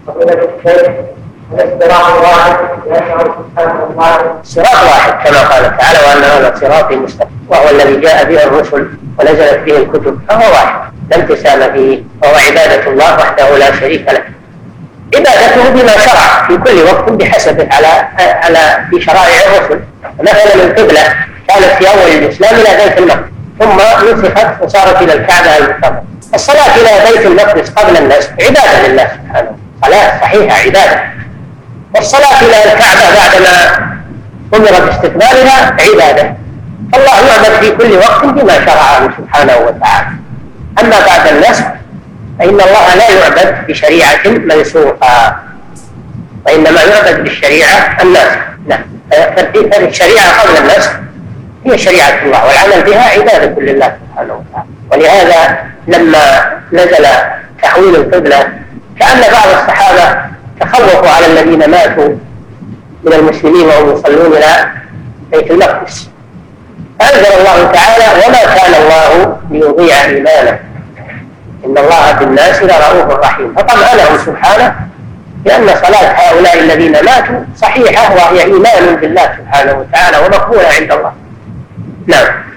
صراط واحد كما قال تعالى وأن هذا صراطي مستقيم، وهو الذي جاء به الرسل ونزلت به الكتب، فهو واحد لا انقسام فيه، وهو عبادة الله وحده لا شريك له، عبادته بما شرع في كل وقت بحسبه على في شرائع الرسل. مثلا القبلة كانت في أول الإسلام إلى بيت المقدس، ثم نسخت وصارت إلى الكعبة المكرمة. الصلاة إلى بيت المقدس قبل النسخ عبادة لله سبحانه، صلاة صحيحة عبادة، والصلاة إلى الكعبة بعدما أمر باستقبالها عبادة. فالله يعبد في كل وقت بما شرعه سبحانه وتعالى. أما بعد النسخ فإن الله لا يعبد بشريعة منسوخة، وإنما يعبد بالشريعة الناسخة. نعم، فالشريعة قبل النسخ هي شريعة الله، والعمل بها عبادة لله سبحانه وتعالى. ولهذا لما نزل تحويل القبلة كأن بعض الصحابة تخوفوا على الذين ماتوا من المسلمين وهم يصلون إلى بيت المقدس، فأنزل الله تعالى وما كان الله ليضيع إيمانه إن الله بالناس لرؤوف رحيم، فطمأنهم سبحانه لأن صلاة هؤلاء الذين ماتوا صحيحة، وهي إيمان بالله سبحانه وتعالى ومقبولة عند الله. نعم.